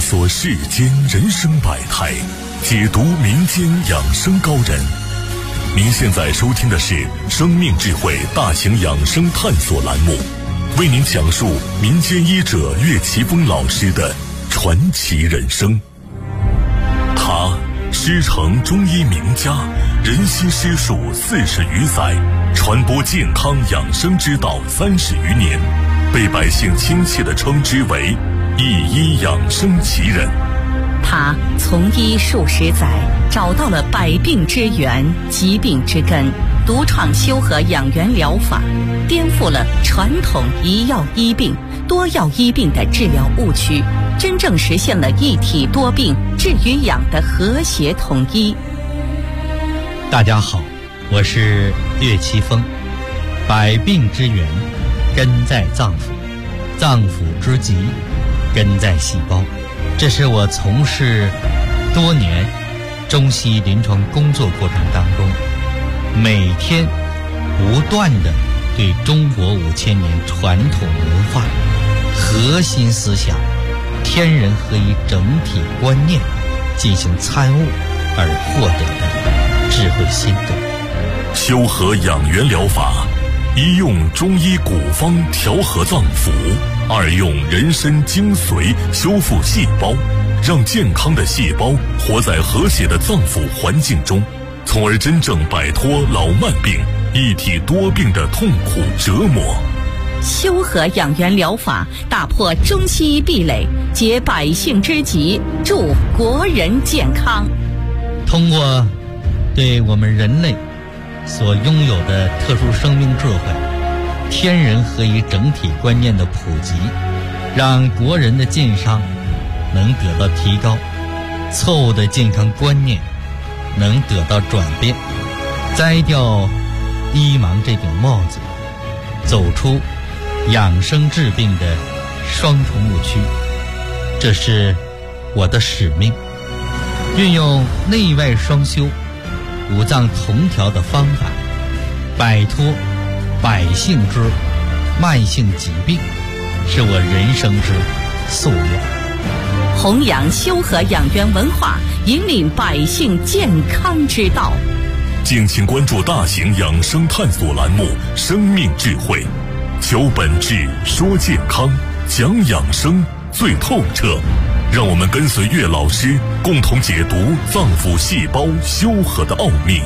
索世间人生百态，解读民间养生高人。您现在收听的是生命智慧大型养生探索栏目，为您讲述民间医者岳奇峰老师的传奇人生。他师承中医名家，人悉师术40余载，传播健康养生之道30余年，被百姓亲切地称之为一医养生奇人。 他从医数十载，找到了百病之源、疾病之根，独创修和养元疗法，颠覆了传统一药医病、多药医病的治疗误区，真正实现了一体多病、治与养的和谐统一。 大家好，我是岳奇峰。百病之源根在脏腑，脏腑之疾根在细胞。这是我从事多年中西医临床工作过程当中，每天不断地对中国5000年传统文化核心思想天人合一整体观念进行参悟而获得的智慧心得。 修和养元疗法，一用中医古方调和脏腑，二用人参精髓修复细胞，让健康的细胞活在和谐的脏腑环境中，从而真正摆脱老慢病、一体多病的痛苦折磨。 修和养元疗法打破中西医壁垒，解百姓之急，助国人健康。 通过对我们人类所拥有的特殊生命智慧、天人合一整体观念的普及，让国人的健康能得到提高，错误的健康观念能得到转变，摘掉医盲这顶帽子，走出养生治病的双重误区。这是我的使命，运用内外双修、五脏同调的方法，摆脱百姓之慢性疾病，是我人生之夙愿。 弘扬修和养元文化，引领百姓健康之道。 敬请关注大型养生探索栏目《生命智慧》，求本质，说健康，讲养生最透彻。让我们跟随岳老师，共同解读脏腑细胞修和的奥秘。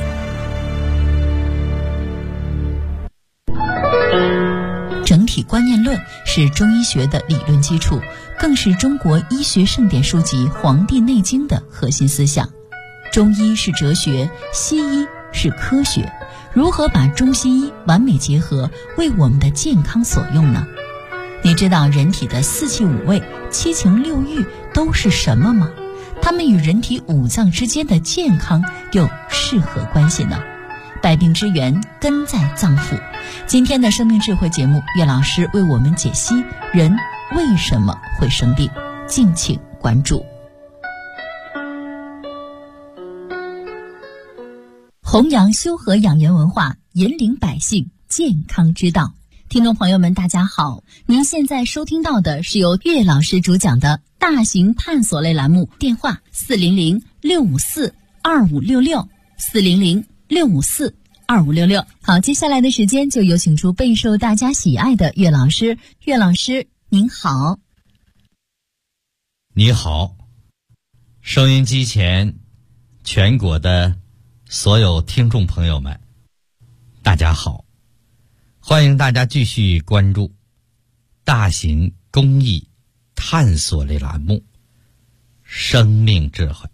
整体观念论是中医学的理论基础，更是中国医学盛典书籍《黄帝内经》的核心思想。中医是哲学，西医是科学，如何把中西医完美结合，为我们的健康所用呢？你知道人体的4气5味、7情6欲都是什么吗？它们与人体5脏之间的健康又是何关系呢？百病之源根在脏腑。今天的生命智慧节目，岳老师为我们解析人为什么会生病，敬请关注。弘扬修和养元文化，引领百姓健康之道。听众朋友们大家好，您现在收听到的是由岳老师主讲的大型探索类栏目，电话400-654-2566 400-654-2566。好，接下来的时间就有请出备受大家喜爱的岳老师。岳老师您好。 你好，收音机前全国的所有听众朋友们大家好，欢迎大家继续关注大型公益探索类栏目《生命智慧》。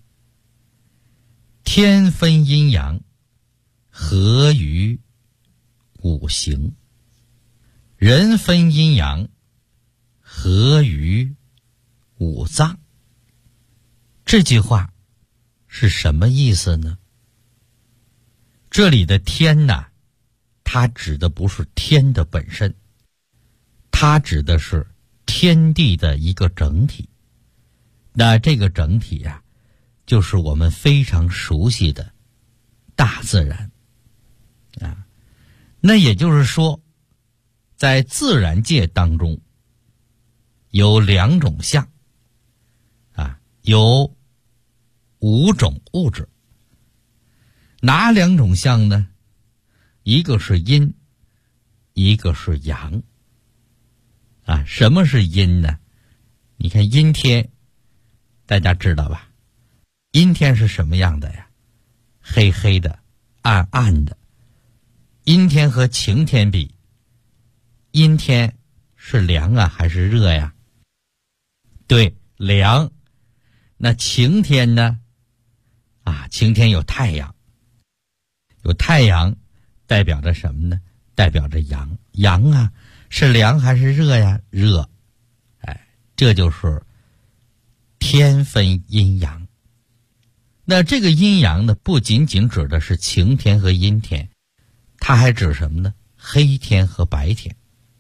天分阴阳，合于五行；人分阴阳，合于五脏。这句话是什么意思呢？这里的天呢，它指的不是天的本身，它指的是天地的一个整体。那这个整体啊，就是我们非常熟悉的大自然啊。那也就是说，在自然界当中有2种象啊， 有5种物质，哪2种相呢？一个是阴，一个是阳。什么是阴呢？你看阴天，大家知道吧？阴天是什么样的呀？黑黑的，暗暗的。阴天和晴天比，阴天是凉啊还是热呀？对，凉。那晴天呢？晴天有太阳，有太阳代表着什么呢？代表着阳。阳啊，是凉还是热呀？热。这就是天分阴阳。那这个阴阳呢，不仅仅指的是晴天和阴天，它还指什么呢？黑天和白天。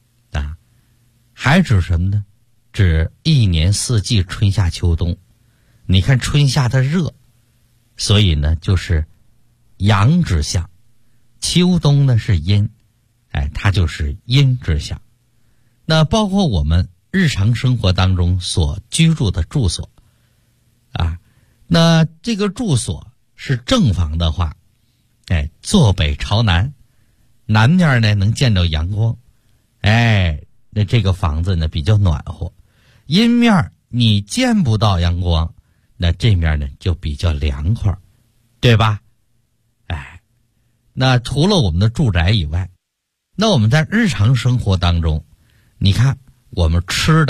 还指什么呢？指一年四季，春夏秋冬。你看春夏的热，所以呢就是阳之象；秋冬呢是阴，它就是阴之象。那包括我们日常生活当中所居住的住所那这个住所是正房的话，坐北朝南，南面呢能见到阳光，那这个房子呢比较暖和。阴面你见不到阳光，那这面呢就比较凉快，对吧？那除了我们的住宅以外，那我们在日常生活当中，你看我们吃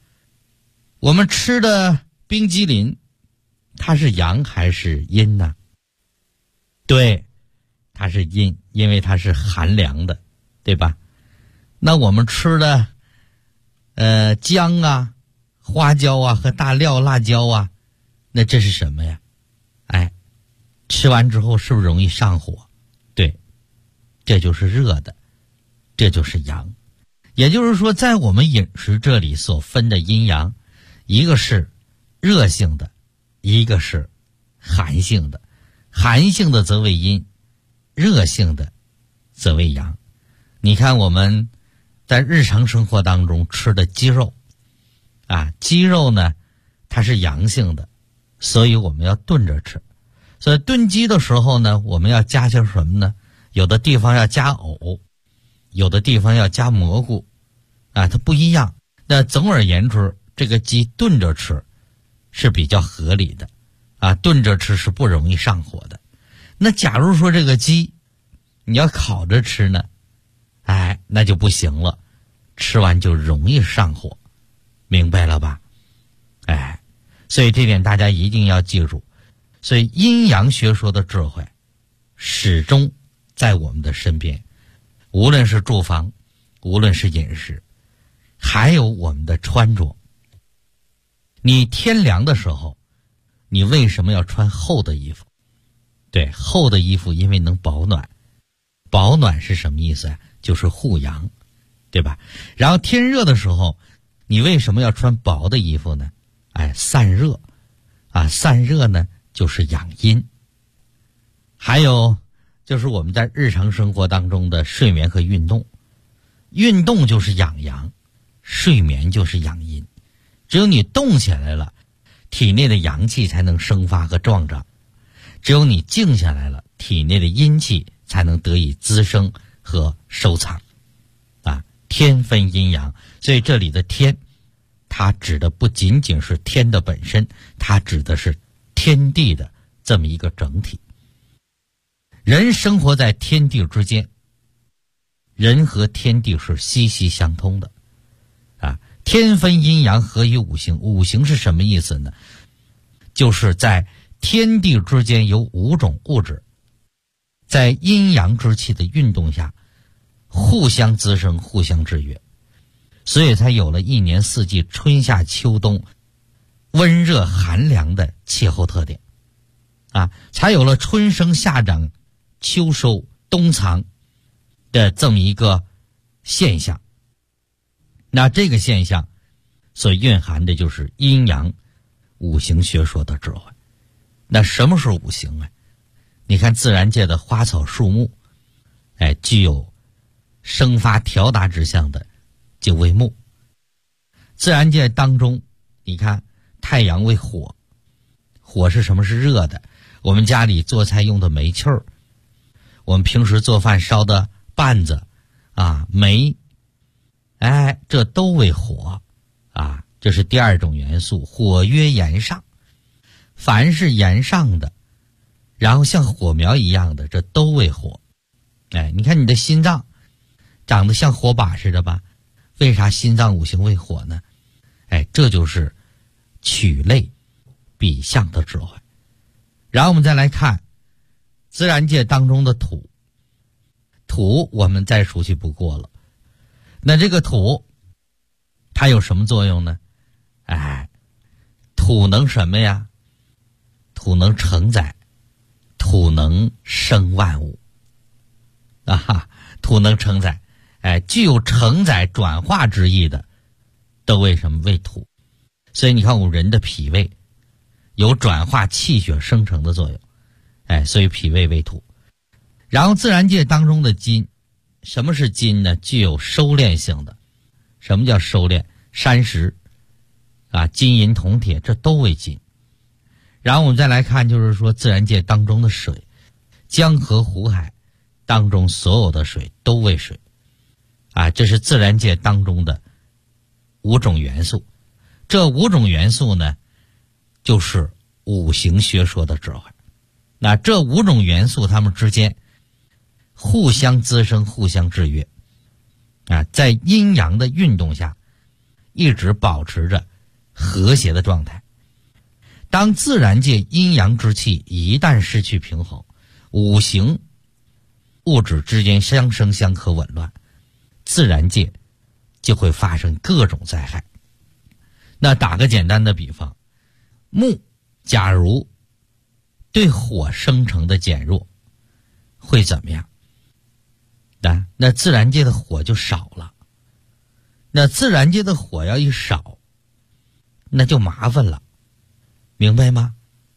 的冰激凌，它是阳还是阴呢？对，它是阴，因为它是寒凉的，对吧？那我们吃的姜啊、花椒啊和大料、辣椒啊，那这是什么呀？吃完之后是不是容易上火？对，这就是热的，这就是阳。也就是说，在我们饮食这里所分的阴阳，一个是热性的，一个是寒性的。寒性的则为阴，热性的则为阳。你看我们在日常生活当中吃的鸡肉鸡肉呢它是阳性的，所以我们要炖着吃。所以炖鸡的时候呢，我们要加些什么呢？有的地方要加藕，有的地方要加蘑菇它不一样。那总而言之，这个鸡炖着吃是比较合理的炖着吃是不容易上火的。那假如说这个鸡你要烤着吃呢，那就不行了，吃完就容易上火，明白了吧？所以这点大家一定要记住。所以阴阳学说的智慧始终在我们的身边，无论是住房，无论是饮食，还有我们的穿着。你天凉的时候，你为什么要穿厚的衣服？对，厚的衣服因为能保暖。保暖是什么意思就是护阳，对吧？然后天热的时候，你为什么要穿薄的衣服呢？散热散热呢就是养阴。还有就是我们在日常生活当中的睡眠和运动，运动就是养阳，睡眠就是养阴。只有你动起来了，体内的阳气才能生发和壮长；只有你静下来了，体内的阴气才能得以滋生和收藏。天分阴阳，所以这里的天，它指的不仅仅是天的本身，它指的是天地的这么一个整体。人生活在天地之间，人和天地是息息相通的天分阴阳合于五行。五行是什么意思呢？就是在天地之间有5种物质，在阴阳之气的运动下互相滋生，互相制约，所以才有了一年四季春夏秋冬温热寒凉的气候特点才有了春生夏长秋收冬藏的这么一个现象。那这个现象所蕴含的就是阴阳五行学说的智慧。那什么是五行你看自然界的花草树木具有生发调达之象的就为木。自然界当中，你看太阳为火， 火是什么？是热的。我们家里做菜用的煤气儿，我们平时做饭烧的笆子啊，煤，这都为火啊。这是第二种元素，火曰炎上。凡是炎上的，然后像火苗一样的，这都为火。你看你的心脏长得像火把似的吧？为啥心脏五行为火呢？这就是取类比象的智慧。然后我们再来看自然界当中的土，土我们再熟悉不过了。那这个土它有什么作用呢？土能什么呀？土能承载，土能生万物土能承载，具有承载转化之意的都为什么？为土。所以你看我们人的脾胃有转化气血生成的作用，所以脾胃为土。然后自然界当中的金，什么是金呢？具有收敛性的。什么叫收敛？山石金银铜铁这都为金。然后我们再来看，就是说自然界当中的水，江河湖海当中所有的水都为水这是自然界当中的5种元素。这5种元素呢，就是五行学说的智慧。那这5种元素它们之间互相滋生，互相制约在阴阳的运动下一直保持着和谐的状态。当自然界阴阳之气一旦失去平衡，五行物质之间相生相克紊乱，自然界就会发生各种灾害。那打个简单的比方，木假如对火生成的减弱，会怎么样？那自然界的火就少了。那自然界的火要一少，那就麻烦了，明白吗？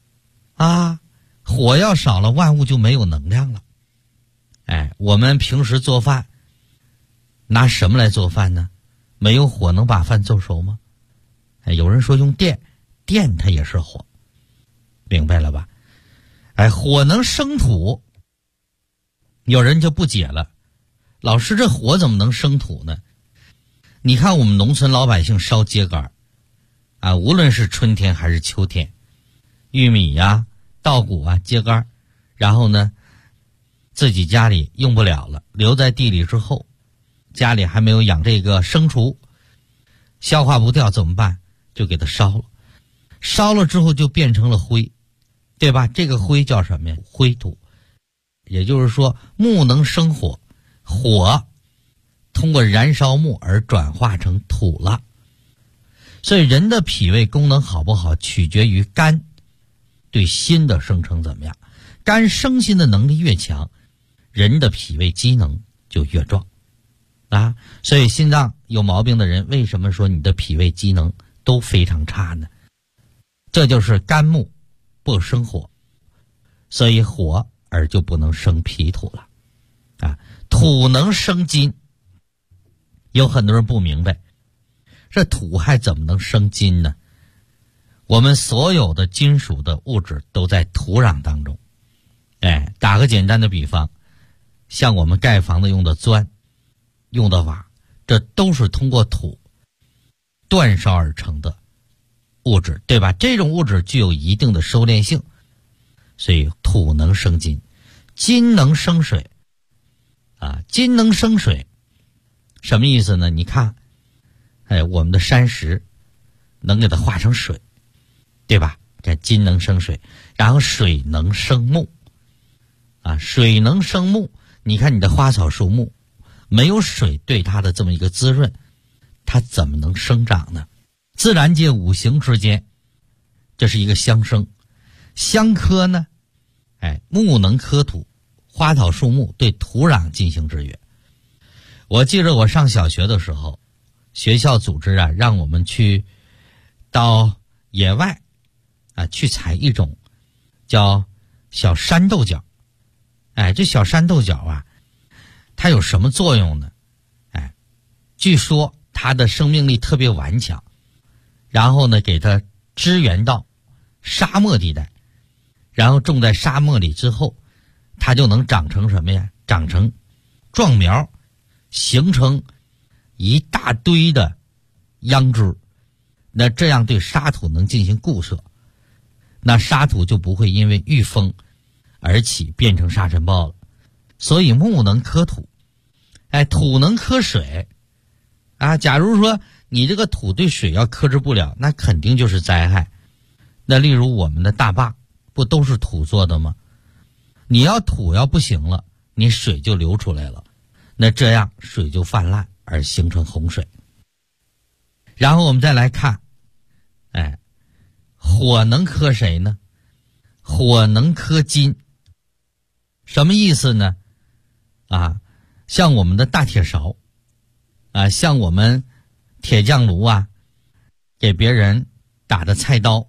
火要少了，万物就没有能量了。我们平时做饭拿什么来做饭呢？没有火能把饭做熟吗？有人说用电，电它也是火，明白了吧？火能生土，有人就不解了，老师这火怎么能生土呢？你看我们农村老百姓烧秸秆无论是春天还是秋天，玉米稻谷秸秆，然后呢自己家里用不了了，留在地里之后，家里还没有养这个牲畜，消化不掉怎么办？就给它烧了。烧了之后就变成了灰，对吧？这个灰叫什么呀？灰土。也就是说木能生火，火通过燃烧木而转化成土了。所以人的脾胃功能好不好，取决于肝对心的生成怎么样。肝生心的能力越强，人的脾胃机能就越壮所以心脏有毛病的人，为什么说你的脾胃机能都非常差呢？这就是肝木不生火，所以火而就不能生脾土了土能生金。有很多人不明白，这土还怎么能生金呢？我们所有的金属的物质都在土壤当中。打个简单的比方，像我们盖房子用的砖，用的瓦，这都是通过土煅烧而成的物质，对吧？这种物质具有一定的收敛性，所以土能生金。金能生水金能生水什么意思呢？你看我们的山石能给它化成水，对吧？这金能生水。然后水能生木水能生木。你看你的花草树木没有水对它的这么一个滋润，它怎么能生长呢？自然界五行之间这是一个相生。相克呢木能克土，花草树木对土壤进行制约。我记得我上小学的时候，学校组织让我们去到野外去采一种叫小山豆角。这小山豆角它有什么作用呢？据说它的生命力特别顽强，然后呢给它支援到沙漠地带，然后种在沙漠里之后，它就能长成什么呀？长成壮苗，形成一大堆的秧枝。那这样对沙土能进行固摄，那沙土就不会因为遇风而起变成沙尘暴了。所以木能克土，土能克水啊。假如说你这个土对水要克制不了，那肯定就是灾害。那例如我们的大坝不都是土做的吗？你要土要不行了，你水就流出来了，那这样水就泛滥而形成洪水。然后我们再来看，火能克谁呢？火能克金。什么意思呢？像我们的大铁勺像我们铁匠炉给别人打的菜刀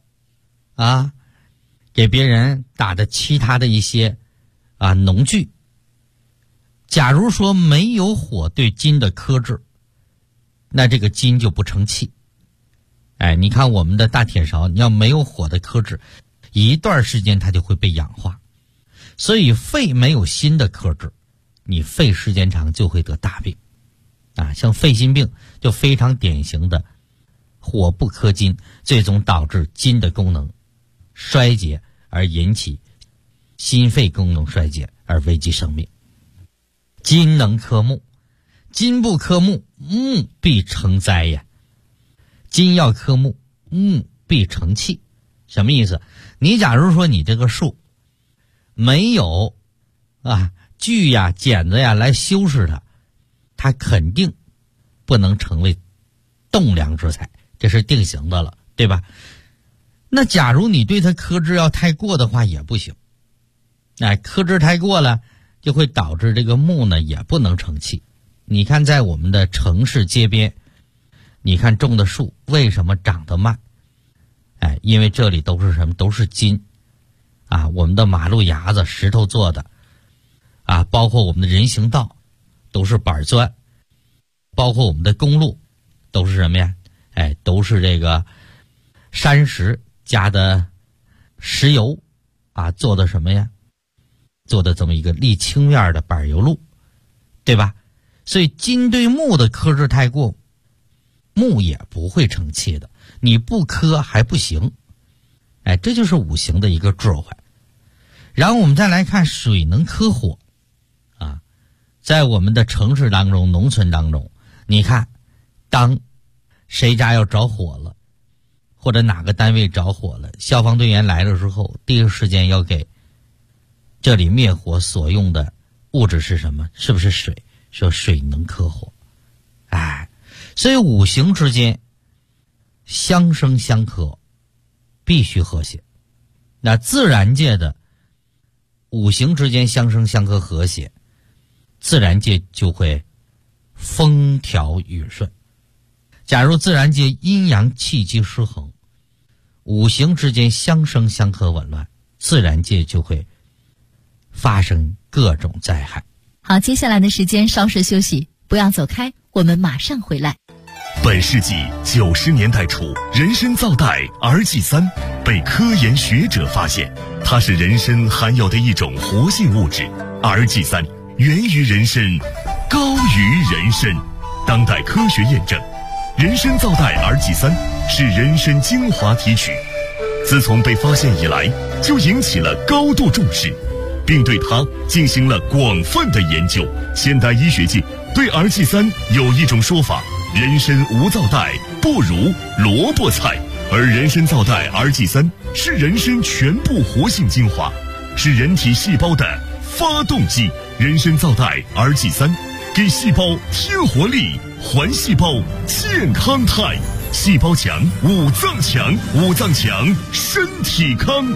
给别人打的其他的一些农具。假如说没有火对金的克制，那这个金就不成器。你看我们的大铁勺，你要没有火的克制，一段时间它就会被氧化。所以肺没有锌的克制，你肺时间长就会得大病像肺心病就非常典型的火不克金，最终导致金的功能衰竭，而引起心肺功能衰竭而危及生命。金能克木，金不克木，木必成灾呀。金要克木，木必成器。什么意思？你假如说你这个树没有锯剪子来修饰它，它肯定不能成为栋梁之材，这是定型的了，对吧？那假如你对它克制要太过的话也不行，克制太过了就会导致这个木呢也不能成器。你看在我们的城市街边，你看种的树为什么长得慢？因为这里都是什么？都是金我们的马路牙子石头做的包括我们的人行道都是板砖，包括我们的公路都是什么呀？都是这个山石加的石油做的什么呀？做的这么一个沥青面的柏油路，对吧？所以金对木的克制太过，木也不会成器的，你不克还不行。这就是五行的一个智慧。然后我们再来看水能克火在我们的城市当中农村当中，你看当谁家要着火了，或者哪个单位着火了，消防队员来了之后，第一时间要给这里灭火所用的物质是什么？是不是水？说水能克火。所以五行之间相生相克，必须和谐。那自然界的五行之间相生相克和谐，自然界就会风调雨顺。假如自然界阴阳气机失衡，五行之间相生相克紊乱，自然界就会发生各种灾害。 好，接下来的时间稍事休息，不要走开，我们马上回来。 本世纪90年代初，人参皂苷 RG3 被科研学者发现，它是人参含有的一种活性物质。RG3 源于人参，高于人参。当代科学验证，人参皂苷 RG3 是人参精华提取，自从被发现以来，就引起了高度重视，并对它进行了广泛的研究。现代医学界对 RG3 有一种说法：人参无皂苷不如萝卜菜，而人参皂苷 RG3 是人参全部活性精华，是人体细胞的发动机。人参皂苷 RG3 给细胞添活力，还细胞健康态。细胞强，五脏强，五脏强，身体康。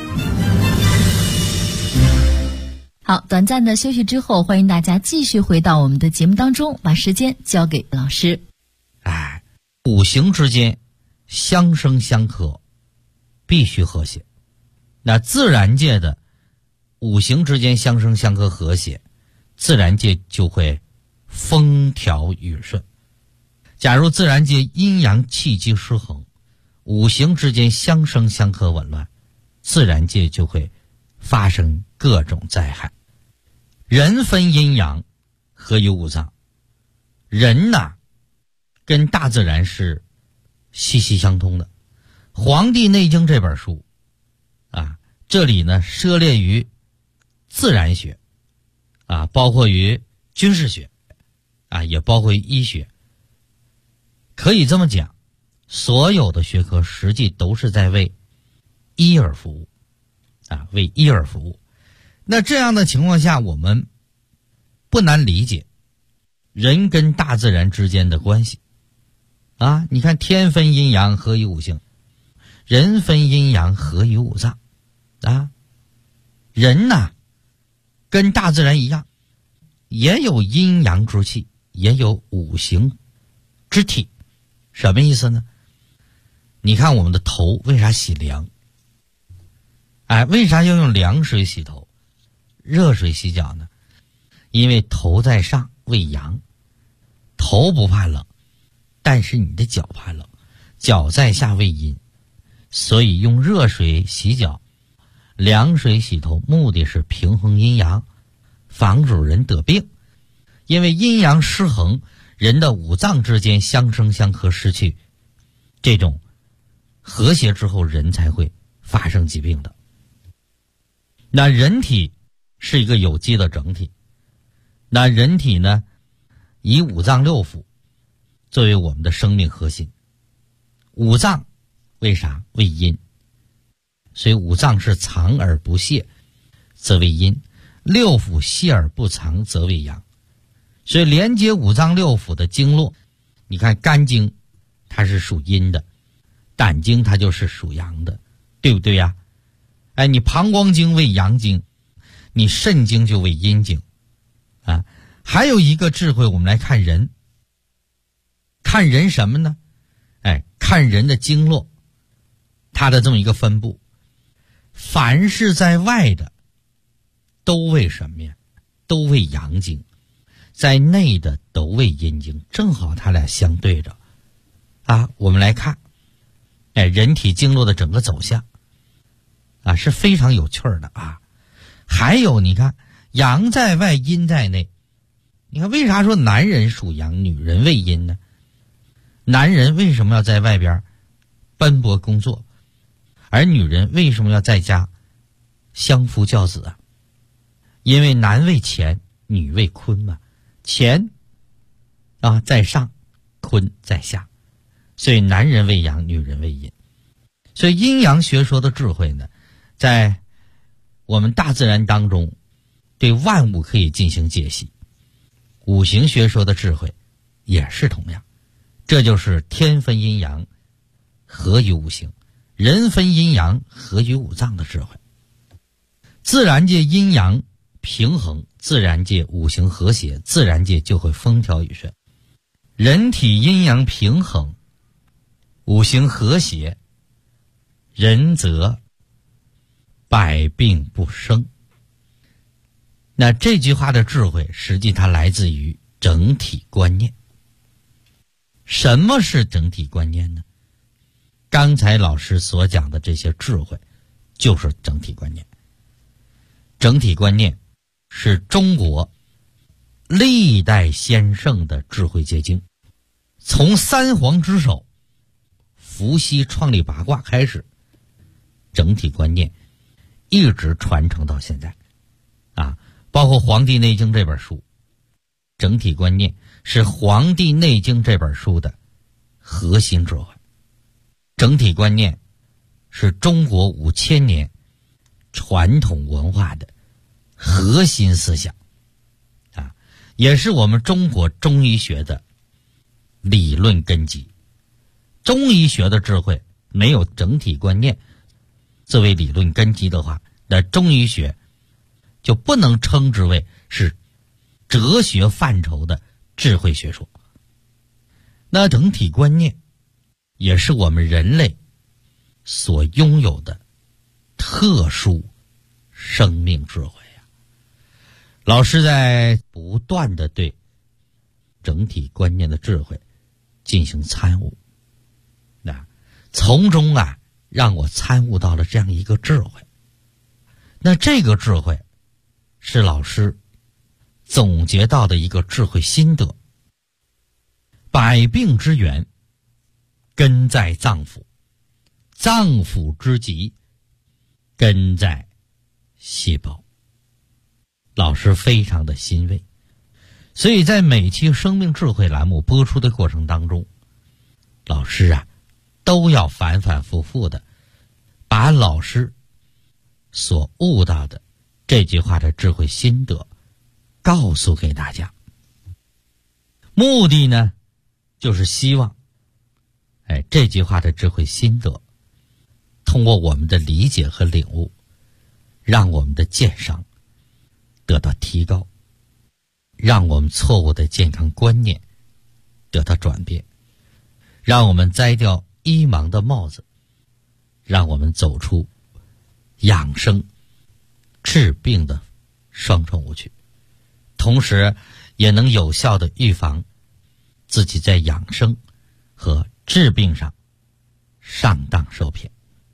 好，短暂的休息之后，欢迎大家继续回到我们的节目当中，把时间交给老师。 五行之间相生相克，必须和谐。那自然界的五行之间相生相克和谐，自然界就会风调雨顺。假如自然界阴阳气机失衡，五行之间相生相克紊乱， 自然界就会发生各种灾害。人分阴阳，合于五脏。人呐，跟大自然是息息相通的。《黄帝内经》这本书啊，这里呢涉猎于自然学啊，包括于军事学啊，也包括于医学。可以这么讲，所有的学科实际都是在为医而服务啊，为医而服务。那这样的情况下，我们不难理解人跟大自然之间的关系啊。你看，天分阴阳，合于五行；人分阴阳，合于五脏啊。人呐，跟大自然一样，也有阴阳之气，也有五行之体。什么意思呢？你看我们的头为啥洗凉？为啥要用凉水洗头，热水洗脚呢？因为头在上为阳，头不怕冷，但是你的脚怕冷，脚在下为阴，所以用热水洗脚，凉水洗头，目的是平衡阴阳，防止人得病。因为阴阳失衡，人的五脏之间相生相克失去这种和谐之后，人才会发生疾病的。那人体是一个有机的整体，那人体呢，以五脏六腑作为我们的生命核心。五脏为啥？为阴，所以五脏是藏而不泄，则为阴；六腑泄而不藏，则为阳。所以连接五脏六腑的经络，你看肝经它是属阴的，胆经它就是属阳的，对不对呀？你膀胱经为阳经，你肾经就为阴经啊。还有一个智慧，我们来看人，看人什么呢？看人的经络，它的这么一个分布。凡是在外的都为什么呀？都为阳经，在内的都为阴经，正好它俩相对着啊。我们来看人体经络的整个走向啊，是非常有趣的啊。还有你看，阳在外，阴在内。你看为啥说男人属阳，女人为阴呢？男人为什么要在外边奔波工作，而女人为什么要在家相夫教子啊？因为男为乾，女为坤嘛。乾啊在上，坤在下，所以男人为阳，女人为阴。所以阴阳学说的智慧呢，在我们大自然当中对万物可以进行解析。五行学说的智慧也是同样，这就是天分阴阳，合于五行；人分阴阳，合于五脏的智慧。自然界阴阳平衡，自然界五行和谐，自然界就会风调雨顺。人体阴阳平衡，五行和谐，人则百病不生。那这句话的智慧，实际它来自于整体观念。什么是整体观念呢？刚才老师所讲的这些智慧，就是整体观念。整体观念是中国历代先圣的智慧结晶，从三皇之首伏羲创立八卦开始，整体观念一直传承到现在啊。包括《黄帝内经》这本书，整体观念是《黄帝内经》这本书的核心智慧。整体观念是中国5000年传统文化的核心思想啊，也是我们中国中医学的理论根基。中医学的智慧没有整体观念作为理论根基的话，那中医学就不能称之为是哲学范畴的智慧学说。那整体观念也是我们人类所拥有的特殊生命智慧啊。老师在不断的对整体观念的智慧进行参悟，从中让我参悟到了这样一个智慧。那这个智慧是老师总结到的一个智慧心得。百病之源根在脏腑，脏腑之疾根在细胞。老师非常的欣慰，所以在每期生命智慧栏目播出的过程当中，老师都要反反复复的把老师所悟到的这句话的智慧心得告诉给大家。目的呢，就是希望这句话的智慧心得通过我们的理解和领悟，让我们的健商得到提高，让我们错误的健康观念得到转变，让我们摘掉医盲的帽子，让我们走出养生治病的双重误区，同时也能有效的预防自己在养生和治病上上当受骗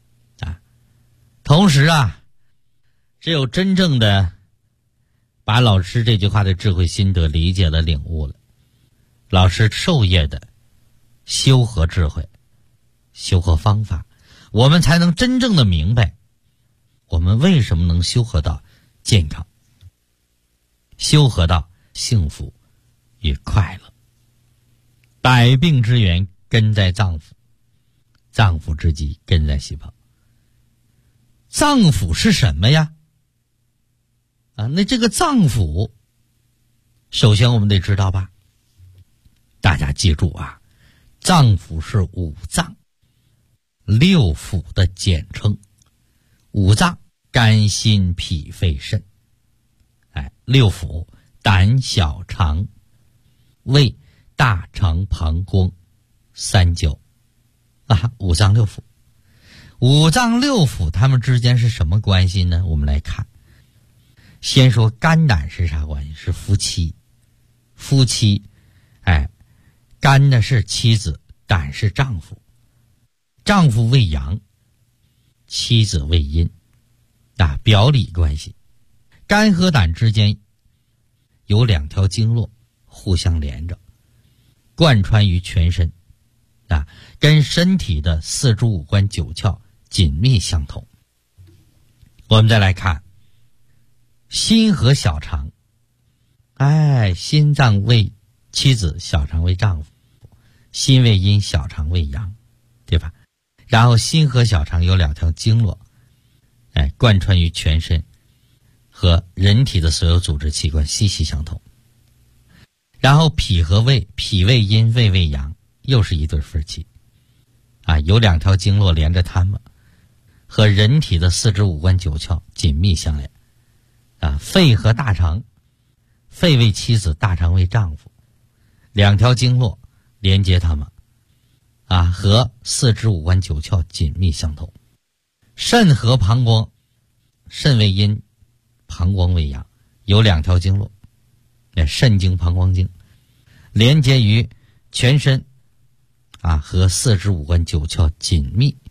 同时只有真正的把老师这句话的智慧心得理解了领悟了，老师授业的修和智慧修和方法，我们才能真正的明白我们为什么能修和到健康，修和到幸福与快乐。百病之源根在脏腑，脏腑之疾根在细胞。脏腑是什么呀？那这个脏腑首先我们得知道吧，大家记住脏腑是五脏六腑的简称。五脏肝心脾肺肾，六腑胆小肠胃大肠膀胱三焦五脏六腑。五脏六腑它们之间是什么关系呢？我们来看，先说肝胆是啥关系？是夫妻。夫妻肝呢是妻子，胆是丈夫。丈夫为阳，妻子为阴表里关系。肝和胆之间有两条经络互相连着，贯穿于全身跟身体的四肢五官九窍紧密相同。我们再来看心和小肠，心脏为妻子，小肠为丈夫，心为阴，小肠为阳，对吧？然后心和小肠有两条经络贯穿于全身，和人体的所有组织器官息息相同。然后脾和胃，脾为阴，胃为阳，又是一对夫妻有两条经络连着它们，和人体的四肢五官九窍紧密相连肺和大肠，肺为妻子，大肠为丈夫，两条经络连接它们和四肢五官九窍紧密相同。肾和膀胱，肾为阴，膀胱为阳，有两条经络肾经膀胱经连接于全身和四肢五官九窍紧密